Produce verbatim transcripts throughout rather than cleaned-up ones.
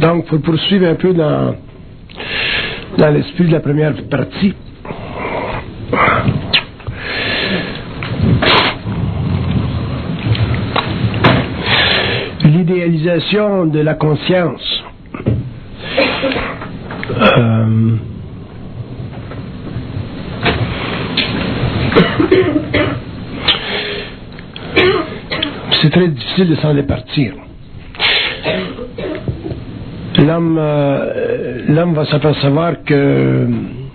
Donc, pour poursuivre un peu dans, dans l'esprit de la première partie, l'idéalisation de la conscience. Euh, c'est très difficile de s'en départir. L'homme, euh, l'homme va s'apercevoir que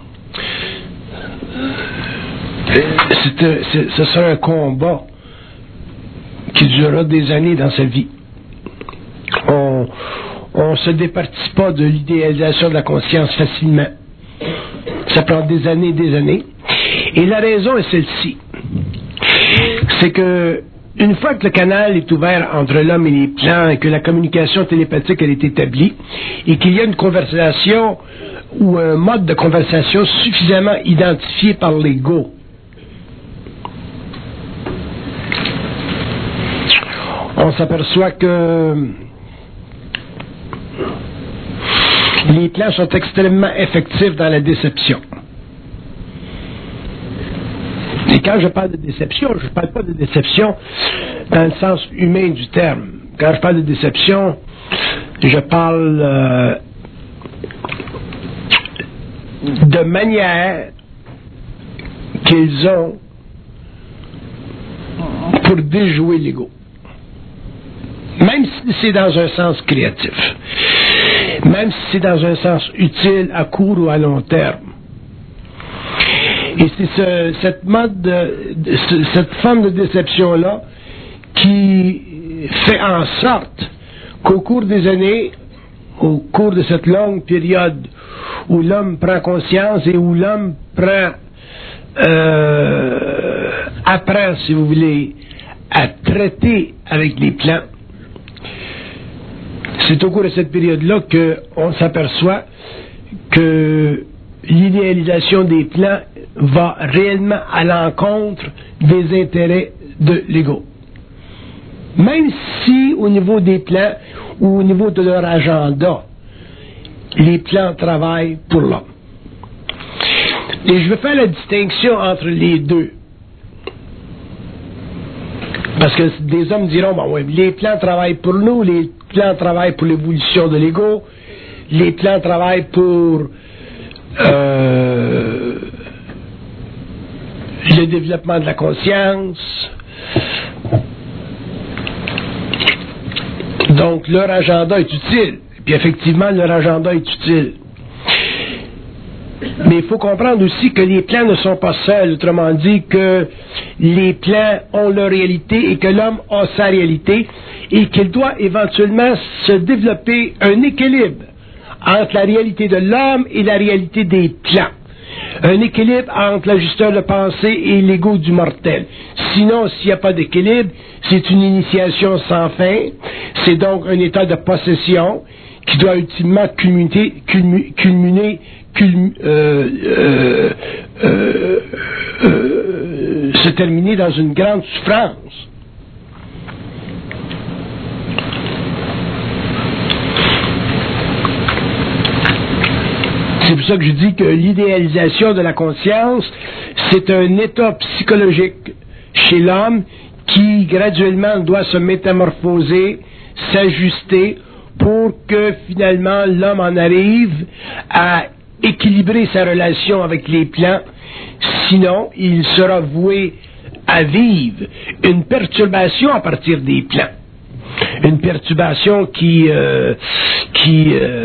c'est, c'est, ce sera un combat qui durera des années dans sa vie. On on se départit pas de l'idéalisation de la conscience facilement. Ça prend des années et des années. Et la raison est celle-ci. C'est que une fois que le canal est ouvert entre l'homme et les plans et que la communication télépathique elle est établie et qu'il y a une conversation ou un mode de conversation suffisamment identifié par l'ego, on s'aperçoit que les plans sont extrêmement effectifs dans la déception. Et quand je parle de déception, je ne parle pas de déception dans le sens humain du terme. Quand je parle de déception, je parle euh, de manière qu'ils ont pour déjouer l'ego. Même si c'est dans un sens créatif. Même si c'est dans un sens utile à court ou à long terme. Et c'est ce, cette mode, de, de, ce, cette forme de déception-là qui fait en sorte qu'au cours des années, au cours de cette longue période où l'homme prend conscience et où l'homme prend, euh, apprend, si vous voulez, à traiter avec les plans, c'est au cours de cette période-là qu'on s'aperçoit que l'idéalisation des plans va réellement à l'encontre des intérêts de l'ego. Même si au niveau des plans ou au niveau de leur agenda, les plans travaillent pour l'homme. Et je veux faire la distinction entre les deux. Parce que des hommes diront, bon, ouais, les plans travaillent pour nous, les plans travaillent pour l'évolution de l'ego, les plans travaillent pour euh, le développement de la conscience. Donc, leur agenda est utile. Puis effectivement, leur agenda est utile. Mais il faut comprendre aussi que les plans ne sont pas seuls, autrement dit que les plans ont leur réalité et que l'homme a sa réalité et qu'il doit éventuellement se développer un équilibre entre la réalité de l'homme et la réalité des plans. Un équilibre entre l'ajusteur de pensée et l'ego du mortel. Sinon, s'il n'y a pas d'équilibre, c'est une initiation sans fin, c'est donc un état de possession qui doit ultimement culminer, culminer, culminer culm, euh, euh, euh, euh, se terminer dans une grande souffrance. C'est pour ça que je dis que l'idéalisation de la conscience, c'est un état psychologique chez l'homme qui graduellement doit se métamorphoser, s'ajuster pour que finalement l'homme en arrive à équilibrer sa relation avec les plans. Sinon, il sera voué à vivre une perturbation à partir des plans. Une perturbation qui, euh, qui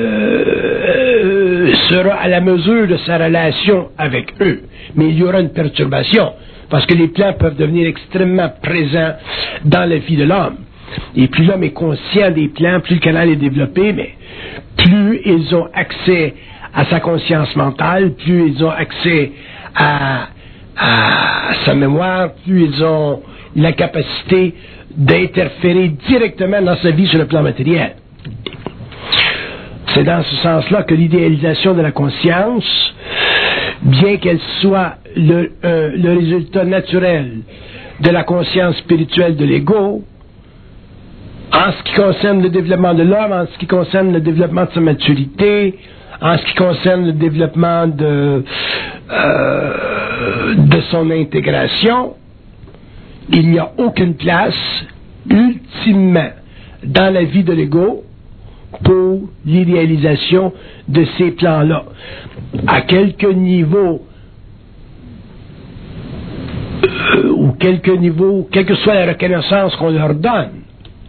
euh, sera à la mesure de sa relation avec eux. Mais il y aura une perturbation, parce que les plans peuvent devenir extrêmement présents dans la vie de l'homme. Et plus l'homme est conscient des plans, plus le canal est développé, mais plus ils ont accès à sa conscience mentale, plus ils ont accès à, à sa mémoire, plus ils ont la capacité d'interférer directement dans sa vie sur le plan matériel. C'est dans ce sens-là que l'idéalisation de la conscience, bien qu'elle soit le, euh, le résultat naturel de la conscience spirituelle de l'ego, en ce qui concerne le développement de l'homme, en ce qui concerne le développement de sa maturité, en ce qui concerne le développement de, euh, de son intégration, il n'y a aucune place, ultimement, dans la vie de l'ego pour l'idéalisation de ces plans-là. À quelque niveau, euh, ou quelque niveau, quelle que soit la reconnaissance qu'on leur donne.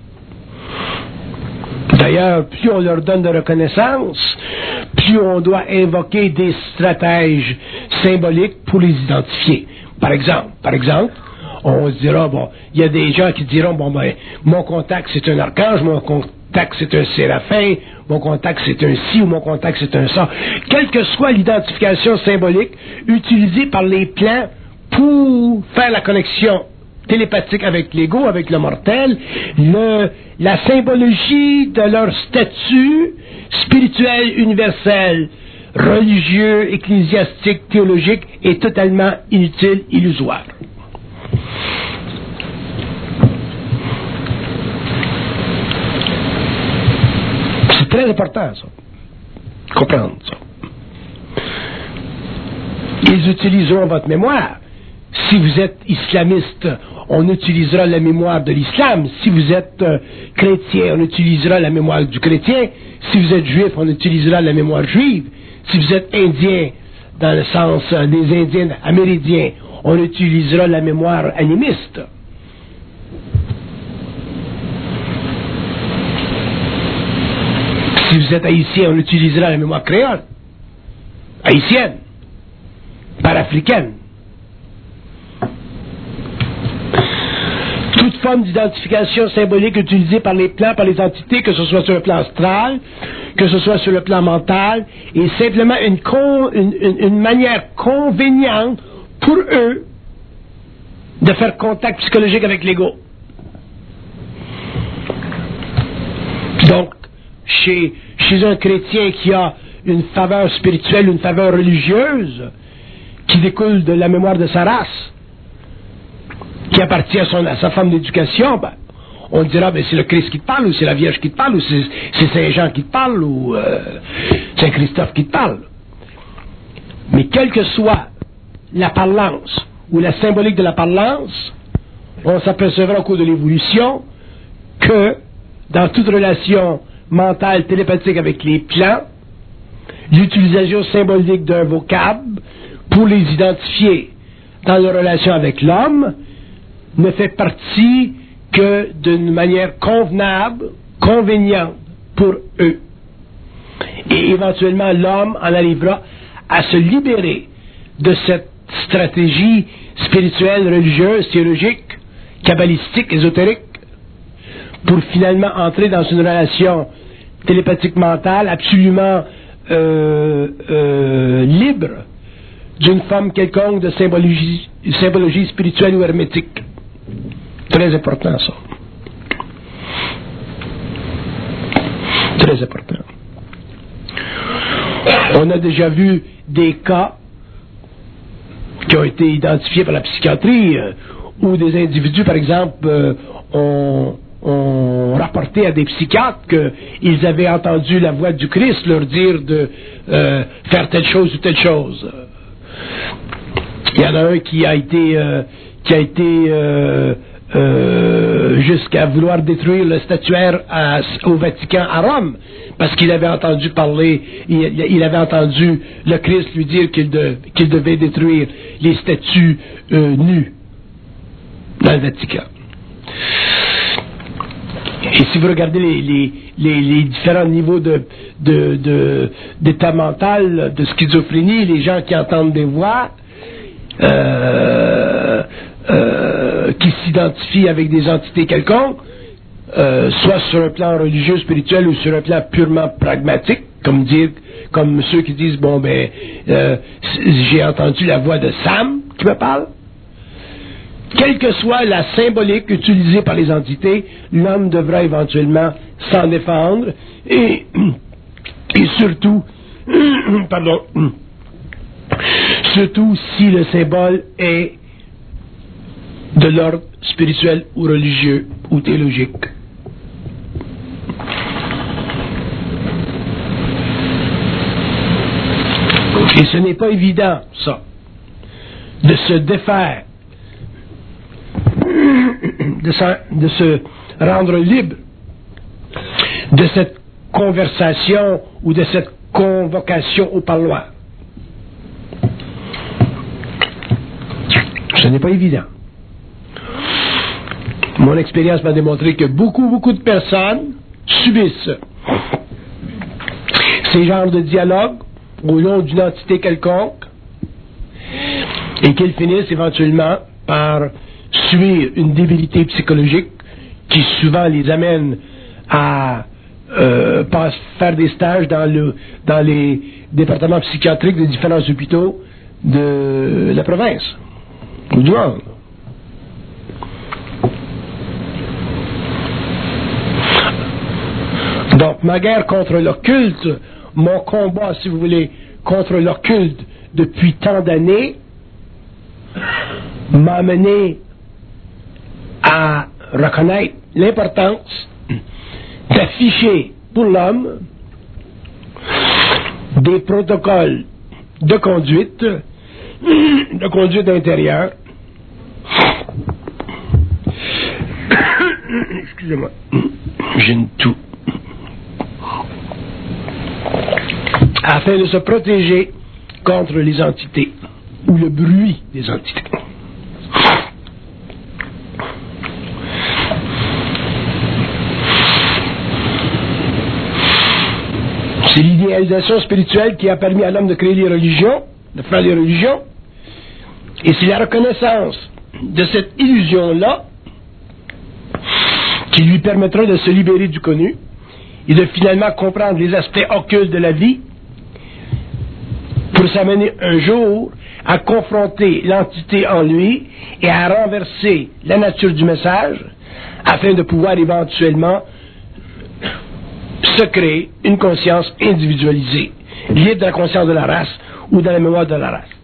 D'ailleurs, plus on leur donne de reconnaissance, plus on doit invoquer des stratèges symboliques pour les identifier. Par exemple, par exemple, on se dira, bon, il y a des gens qui diront, bon, ben, mon contact c'est un archange, mon contact c'est un séraphin, mon contact c'est un ci ou mon contact c'est un ça. Quelle que soit l'identification symbolique utilisée par les plans pour faire la connexion télépathique avec l'ego, avec le mortel, le, la symbologie de leur statut spirituel universel, religieux, ecclésiastique, théologique est totalement inutile, illusoire. C'est très important, ça. Comprendre ça. Ils utiliseront votre mémoire. Si vous êtes islamiste, on utilisera la mémoire de l'islam. Si vous êtes euh, chrétien, on utilisera la mémoire du chrétien. Si vous êtes juif, on utilisera la mémoire juive. Si vous êtes indien, dans le sens euh, des Indiens amérindiens, on utilisera la mémoire animiste. Si vous êtes haïtien, on utilisera la mémoire créole, haïtienne, panafricaine. Toute forme d'identification symbolique utilisée par les plans, par les entités, que ce soit sur le plan astral, que ce soit sur le plan mental, est simplement une, con, une, une, une manière convéniente pour eux de faire contact psychologique avec l'ego. Donc, chez, chez un chrétien qui a une faveur spirituelle, une faveur religieuse, qui découle de la mémoire de sa race, qui appartient à, son, à sa forme d'éducation, ben, on dira, ben, c'est le Christ qui te parle, ou c'est la Vierge qui te parle, ou c'est, c'est Saint-Jean qui te parle, ou euh, Saint-Christophe qui te parle. Mais quelle que soit la parlance, ou la symbolique de la parlance, on s'apercevra au cours de l'évolution que, dans toute relation mentale, télépathique avec les plans, l'utilisation symbolique d'un vocable pour les identifier dans leur relation avec l'homme ne fait partie que d'une manière convenable, convéniente pour eux. Et éventuellement, l'homme en arrivera à se libérer de cette stratégie spirituelle, religieuse, théologique, kabbalistique, ésotérique, pour finalement entrer dans une relation télépathique mentale absolument euh, euh, libre d'une forme quelconque de symbologie, symbologie spirituelle ou hermétique. Très important, ça. Très important. On a déjà vu des cas qui ont été identifiés par la psychiatrie, euh, où des individus, par exemple, euh, ont, ont rapporté à des psychiatres qu'ils avaient entendu la voix du Christ leur dire de euh, faire telle chose ou telle chose. Il y en a un qui a été, euh, qui a été euh, euh, jusqu'à vouloir détruire le statuaire à, au Vatican à Rome, parce qu'il avait entendu parler, il, il avait entendu le Christ lui dire qu'il, de, qu'il devait détruire les statues euh, nues dans le Vatican. Et si vous regardez les, les, les, les différents niveaux de, de, de, d'état mental, de schizophrénie, les gens qui entendent des voix, euh, euh, qui s'identifient avec des entités quelconques, euh, soit sur un plan religieux, spirituel ou sur un plan purement pragmatique, comme dire, comme ceux qui disent, bon ben, euh, j'ai entendu la voix de Sam qui me parle. Quelle que soit la symbolique utilisée par les entités, l'homme devra éventuellement s'en défendre et, et surtout, pardon, surtout si le symbole est de l'ordre spirituel ou religieux ou théologique. Et ce n'est pas évident, ça, de se défaire, de, de se rendre libre de cette conversation ou de cette convocation au parloir. Ce n'est pas évident. Mon expérience m'a démontré que beaucoup, beaucoup de personnes subissent ces genres de dialogues au nom d'une entité quelconque et qu'ils finissent éventuellement par subir une débilité psychologique qui souvent les amène à euh, pas faire des stages dans, le, dans les départements psychiatriques des différents hôpitaux de la province ou du monde. Donc, ma guerre contre l'occulte, mon combat, si vous voulez, contre l'occulte depuis tant d'années, m'a amené à reconnaître l'importance d'afficher pour l'homme des protocoles de conduite, de conduite intérieure. Excusez-moi, j'ai une toux. Afin de se protéger contre les entités ou le bruit des entités. C'est l'idéalisation spirituelle qui a permis à l'homme de créer les religions, de faire les religions, et c'est la reconnaissance de cette illusion-là qui lui permettra de se libérer du connu et de finalement comprendre les aspects occultes de la vie pour s'amener un jour à confronter l'entité en lui et à renverser la nature du message afin de pouvoir éventuellement se créer une conscience individualisée, liée de la conscience de la race ou dans la mémoire de la race.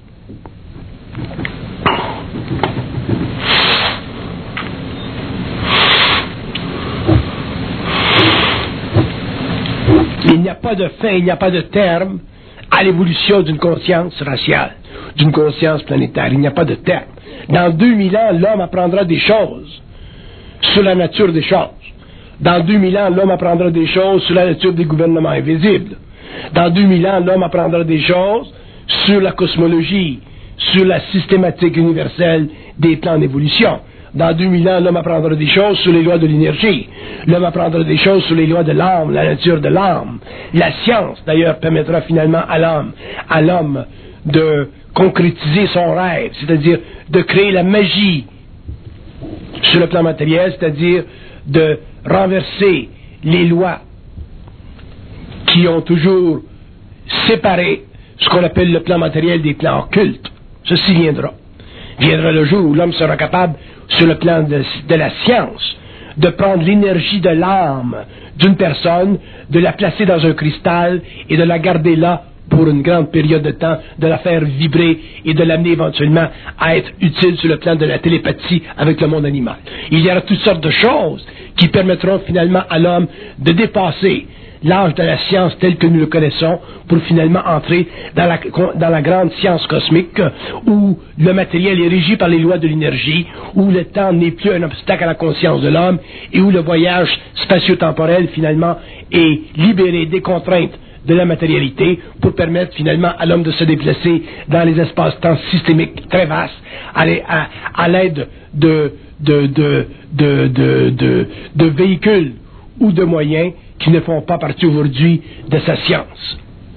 Il n'y a pas de fin, il n'y a pas de terme à l'évolution d'une conscience raciale, d'une conscience planétaire. Il n'y a pas de terme. Dans deux mille ans, l'homme apprendra des choses sur la nature des choses. Dans deux mille ans, l'homme apprendra des choses sur la nature des gouvernements invisibles. Dans deux mille ans, l'homme apprendra des choses sur la cosmologie, sur la systématique universelle des plans d'évolution. Dans deux mille ans, l'homme apprendra des choses sur les lois de l'énergie. L'homme apprendra des choses sur les lois de l'âme, la nature de l'âme. La science, d'ailleurs, permettra finalement à l'homme, à l'homme de concrétiser son rêve, c'est-à-dire de créer la magie sur le plan matériel, c'est-à-dire de renverser les lois qui ont toujours séparé ce qu'on appelle le plan matériel des plans occultes. Ceci viendra. Viendra le jour où l'homme sera capable, sur le plan de, de la science, de prendre l'énergie de l'âme d'une personne, de la placer dans un cristal et de la garder là pour une grande période de temps, de la faire vibrer et de l'amener éventuellement à être utile sur le plan de la télépathie avec le monde animal. Il y aura toutes sortes de choses qui permettront finalement à l'homme de dépasser l'âge de la science tel que nous le connaissons pour finalement entrer dans la, dans la grande science cosmique où le matériel est régi par les lois de l'énergie, où le temps n'est plus un obstacle à la conscience de l'homme et où le voyage spatio-temporel finalement est libéré des contraintes de la matérialité pour permettre finalement à l'homme de se déplacer dans les espaces-temps systémiques très vastes à, à, à l'aide de, de, de, de, de, de, de véhicules ou de moyens qui ne font pas partie aujourd'hui de sa science.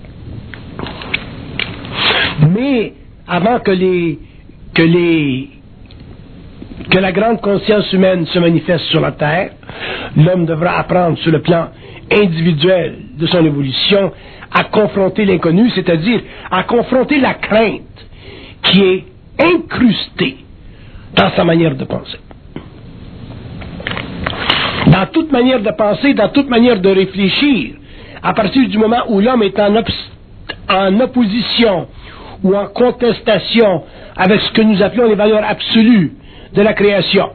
Mais avant que les que les que la grande conscience humaine se manifeste sur la Terre, l'homme devra apprendre sur le plan individuel de son évolution à confronter l'inconnu, c'est-à-dire à confronter la crainte qui est incrustée dans sa manière de penser. Dans toute manière de penser, dans toute manière de réfléchir, à partir du moment où l'homme est en, obs- en opposition ou en contestation avec ce que nous appelons les valeurs absolues de la création.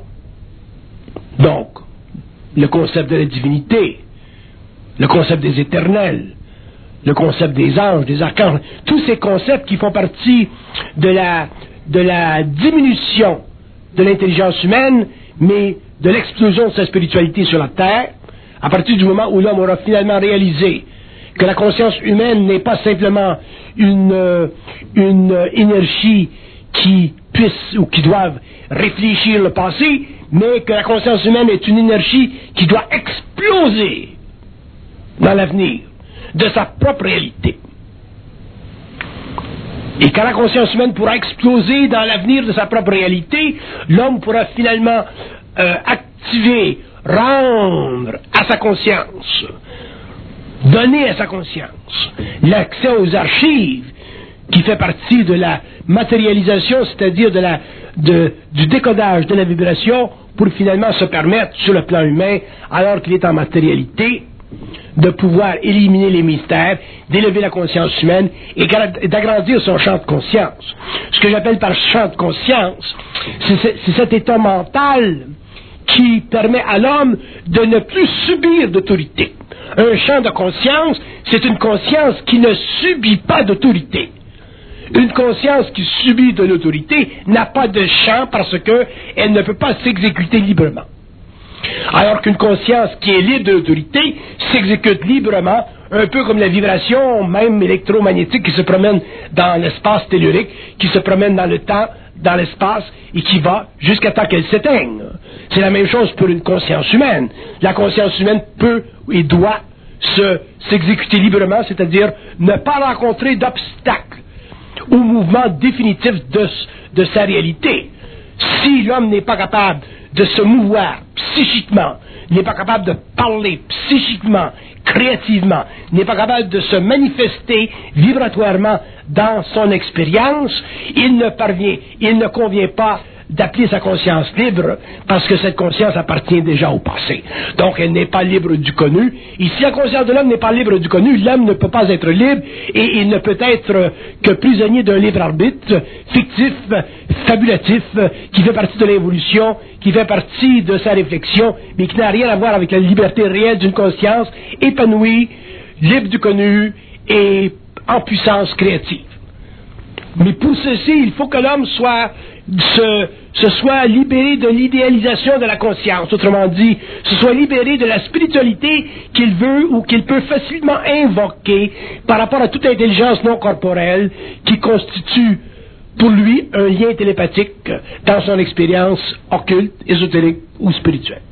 Donc, le concept de la divinité, le concept des éternels, le concept des anges, des archanges, tous ces concepts qui font partie de la, de la diminution de l'intelligence humaine, mais de l'explosion de sa spiritualité sur la terre, à partir du moment où l'homme aura finalement réalisé que la conscience humaine n'est pas simplement une, euh, une euh, énergie qui puisse ou qui doive réfléchir le passé, mais que la conscience humaine est une énergie qui doit exploser dans l'avenir de sa propre réalité. Et quand la conscience humaine pourra exploser dans l'avenir de sa propre réalité, l'homme pourra finalement euh, activer, rendre à sa conscience, donner à sa conscience l'accès aux archives qui fait partie de la matérialisation, c'est-à-dire de la, de, du décodage de la vibration pour finalement se permettre, sur le plan humain, alors qu'il est en matérialité, de pouvoir éliminer les mystères, d'élever la conscience humaine et d'agrandir son champ de conscience. Ce que j'appelle par champ de conscience, c'est cet état mental qui permet à l'homme de ne plus subir d'autorité. Un champ de conscience, c'est une conscience qui ne subit pas d'autorité. Une conscience qui subit de l'autorité n'a pas de champ parce qu'elle ne peut pas s'exécuter librement. Alors qu'une conscience qui est libre de l'autorité s'exécute librement, un peu comme la vibration, même électromagnétique, qui se promène dans l'espace tellurique, qui se promène dans le temps, dans l'espace, et qui va jusqu'à temps qu'elle s'éteigne. C'est la même chose pour une conscience humaine. La conscience humaine peut et doit se, s'exécuter librement, c'est-à-dire ne pas rencontrer d'obstacles au mouvement définitif de, de sa réalité. Si l'homme n'est pas capable de se mouvoir psychiquement, n'est pas capable de parler psychiquement, créativement, n'est pas capable de se manifester vibratoirement dans son expérience, il ne parvient, il ne convient pas d'appeler sa conscience libre, parce que cette conscience appartient déjà au passé. Donc, elle n'est pas libre du connu. Et si la conscience de l'homme n'est pas libre du connu, l'homme ne peut pas être libre, et il ne peut être que prisonnier d'un libre arbitre, fictif, fabulatif, qui fait partie de l'évolution, qui fait partie de sa réflexion, mais qui n'a rien à voir avec la liberté réelle d'une conscience épanouie, libre du connu, et en puissance créative. Mais pour ceci, il faut que l'homme soit, se, se soit libéré de l'idéalisation de la conscience. Autrement dit, se soit libéré de la spiritualité qu'il veut ou qu'il peut facilement invoquer par rapport à toute intelligence non corporelle qui constitue pour lui un lien télépathique dans son expérience occulte, ésotérique ou spirituelle.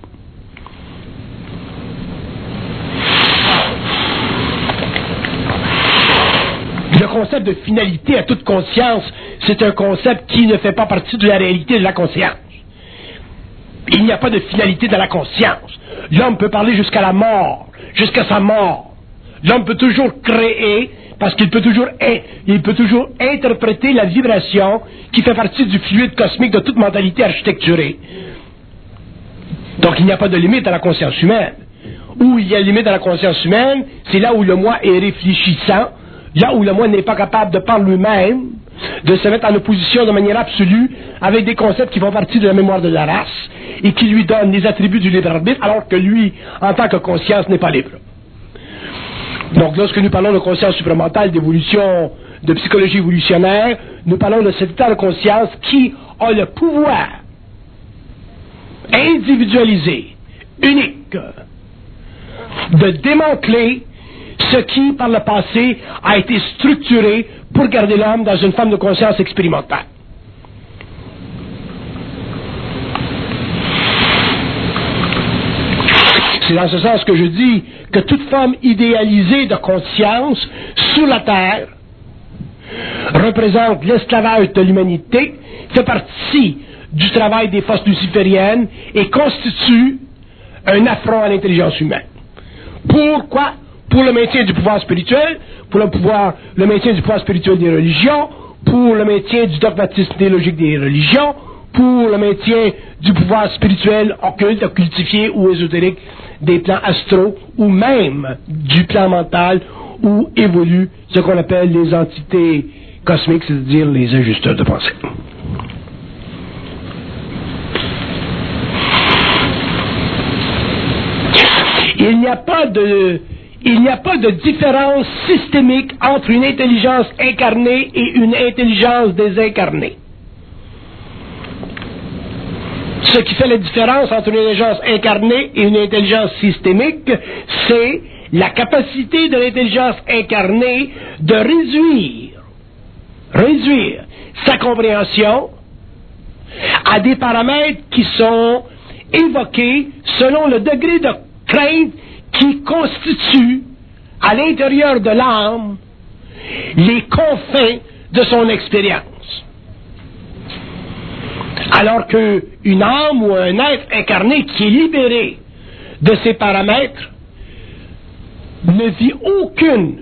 Le concept de finalité à toute conscience, c'est un concept qui ne fait pas partie de la réalité de la conscience. Il n'y a pas de finalité dans la conscience. L'homme peut parler jusqu'à la mort, jusqu'à sa mort. L'homme peut toujours créer, parce qu'il peut toujours, il peut toujours interpréter la vibration qui fait partie du fluide cosmique de toute mentalité architecturée. Donc il n'y a pas de limite à la conscience humaine. Où il y a limite à la conscience humaine, c'est là où le moi est réfléchissant, là où le moi n'est pas capable de par lui-même de se mettre en opposition de manière absolue avec des concepts qui font partie de la mémoire de la race et qui lui donnent les attributs du libre arbitre, alors que lui, en tant que conscience, n'est pas libre. Donc, lorsque nous parlons de conscience supramentale, d'évolution, de psychologie évolutionnaire, nous parlons de cet état de conscience qui a le pouvoir individualisé, unique, de démanteler ce qui, par le passé, a été structuré pour garder l'homme dans une forme de conscience expérimentale. C'est dans ce sens que je dis que toute forme idéalisée de conscience sur la Terre représente l'esclavage de l'humanité, fait partie du travail des forces lucifériennes et constitue un affront à l'intelligence humaine. Pourquoi? Pour le maintien du pouvoir spirituel, pour le pouvoir, le maintien du pouvoir spirituel des religions, pour le maintien du dogmatisme théologique des religions, pour le maintien du pouvoir spirituel occulte, occultifié ou ésotérique des plans astraux, ou même du plan mental où évoluent ce qu'on appelle les entités cosmiques, c'est-à-dire les ajusteurs de pensée. Il n'y a pas de, il n'y a pas de différence systémique entre une intelligence incarnée et une intelligence désincarnée. Ce qui fait la différence entre une intelligence incarnée et une intelligence systémique, c'est la capacité de l'intelligence incarnée de réduire, réduire sa compréhension à des paramètres qui sont évoqués selon le degré de crainte qui constitue à l'intérieur de l'âme les confins de son expérience. Alors qu'une âme ou un être incarné qui est libéré de ces paramètres ne vit aucune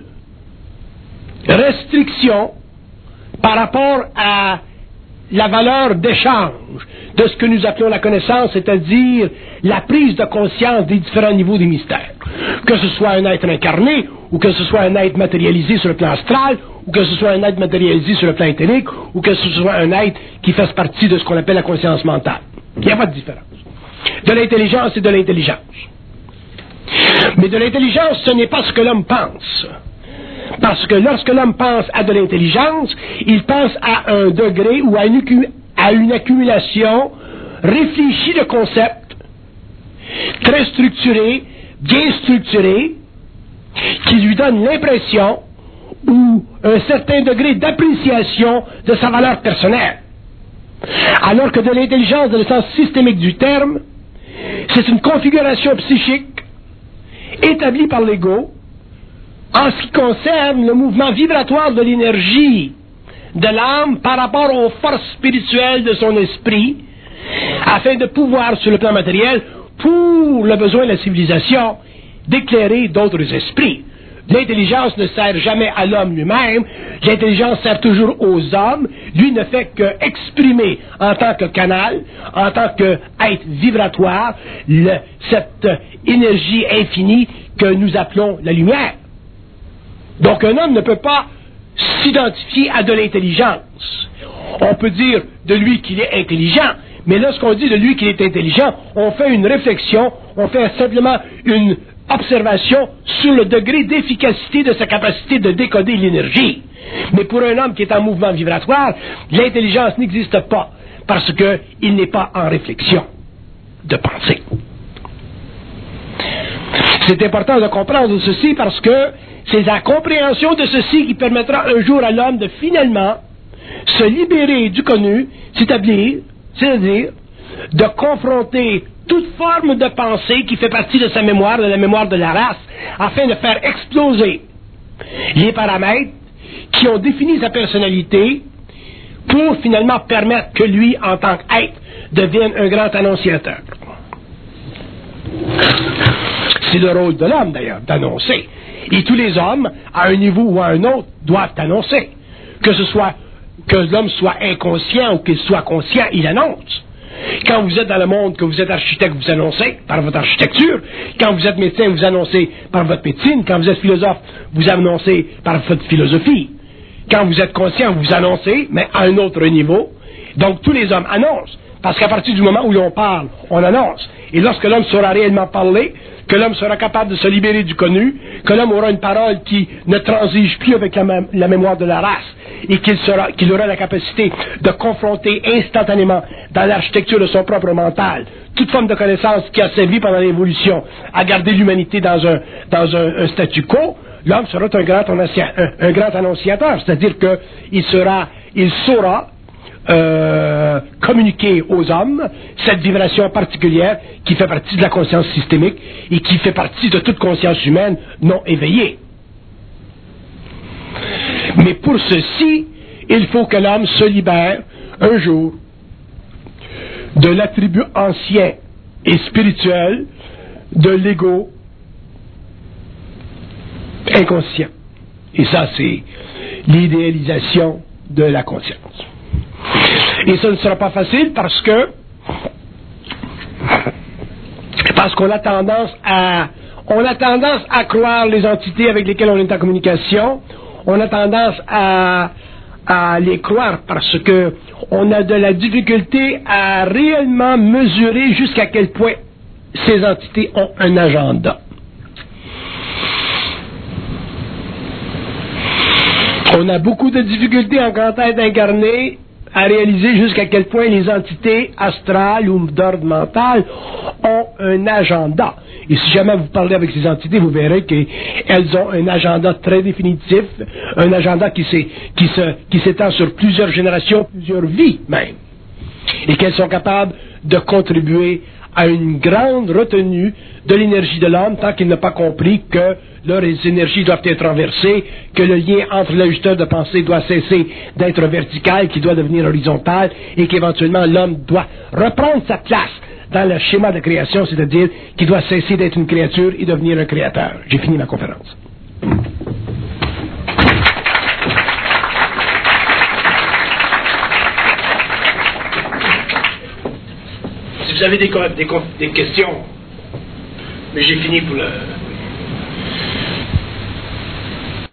restriction par rapport à la valeur d'échange de ce que nous appelons la connaissance, c'est-à-dire la prise de conscience des différents niveaux des mystères. Que ce soit un être incarné, ou que ce soit un être matérialisé sur le plan astral, ou que ce soit un être matérialisé sur le plan éthérique, ou que ce soit un être qui fasse partie de ce qu'on appelle la conscience mentale. Il n'y a pas de différence. De l'intelligence et de l'intelligence. Mais de l'intelligence, ce n'est pas ce que l'homme pense. Parce que lorsque l'homme pense à de l'intelligence, il pense à un degré ou à une, à une accumulation réfléchie de concepts, très structurés, bien structurés, qui lui donne l'impression ou un certain degré d'appréciation de sa valeur personnelle. Alors que de l'intelligence, dans le sens systémique du terme, c'est une configuration psychique établie par l'ego en ce qui concerne le mouvement vibratoire de l'énergie de l'âme par rapport aux forces spirituelles de son esprit, afin de pouvoir, sur le plan matériel, pour le besoin de la civilisation, d'éclairer d'autres esprits. L'intelligence ne sert jamais à l'homme lui-même, l'intelligence sert toujours aux hommes, lui ne fait qu'exprimer en tant que canal, en tant qu'être vibratoire, le, cette énergie infinie que nous appelons la lumière. Donc un homme ne peut pas s'identifier à de l'intelligence. On peut dire de lui qu'il est intelligent, mais lorsqu'on dit de lui qu'il est intelligent, on fait une réflexion, on fait simplement une observation sur le degré d'efficacité de sa capacité de décoder l'énergie. Mais pour un homme qui est en mouvement vibratoire, l'intelligence n'existe pas, parce qu'il n'est pas en réflexion de pensée. C'est important de comprendre ceci parce que c'est la compréhension de ceci qui permettra un jour à l'homme de finalement se libérer du connu, c'est-à-dire, c'est-à-dire de confronter toute forme de pensée qui fait partie de sa mémoire, de la mémoire de la race, afin de faire exploser les paramètres qui ont défini sa personnalité pour finalement permettre que lui, en tant qu'être, devienne un grand annonciateur. C'est le rôle de l'homme, d'ailleurs, d'annoncer. Et tous les hommes, à un niveau ou à un autre, doivent annoncer. Que ce soit, que l'homme soit inconscient ou qu'il soit conscient, il annonce. Quand vous êtes dans le monde, que vous êtes architecte, vous annoncez par votre architecture. Quand vous êtes médecin, vous annoncez par votre médecine. Quand vous êtes philosophe, vous annoncez par votre philosophie. Quand vous êtes conscient, vous annoncez, mais à un autre niveau. Donc tous les hommes annoncent. Parce qu'à partir du moment où l'on parle, on annonce. Et lorsque l'homme saura réellement parler, que l'homme sera capable de se libérer du connu, que l'homme aura une parole qui ne transige plus avec la, la mémoire de la race, et qu'il sera, qu'il aura la capacité de confronter instantanément dans l'architecture de son propre mental toute forme de connaissance qui a servi pendant l'évolution à garder l'humanité dans un, dans un, un statu quo, l'homme sera un grand, un, un grand annonciateur, c'est-à-dire qu'il sera, il saura Euh, communiquer aux hommes cette vibration particulière qui fait partie de la conscience systémique et qui fait partie de toute conscience humaine non éveillée. Mais pour ceci, il faut que l'homme se libère un jour de l'attribut ancien et spirituel de l'ego inconscient. Et ça, c'est l'idéalisation de la conscience. Et ça ne sera pas facile parce que parce qu'on a tendance à on a tendance à croire les entités avec lesquelles on est en communication, on a tendance à, à les croire parce que on a de la difficulté à réellement mesurer jusqu'à quel point ces entités ont un agenda. On a beaucoup de difficultés en tant qu'être incarné à réaliser jusqu'à quel point les entités astrales ou d'ordre mental ont un agenda. Et si jamais vous parlez avec ces entités, vous verrez qu'elles ont un agenda très définitif, un agenda qui s'est, qui se, qui s'étend sur plusieurs générations, plusieurs vies même. Et qu'elles sont capables de contribuer à une grande retenue de l'énergie de l'homme tant qu'il n'a pas compris que leurs énergies doivent être renversées, que le lien entre l'ajusteur de pensée doit cesser d'être vertical, qu'il doit devenir horizontal, et qu'éventuellement l'homme doit reprendre sa place dans le schéma de création, c'est-à-dire qu'il doit cesser d'être une créature et devenir un créateur. J'ai fini ma conférence. Si vous avez des, des, des questions, mais j'ai fini pour le...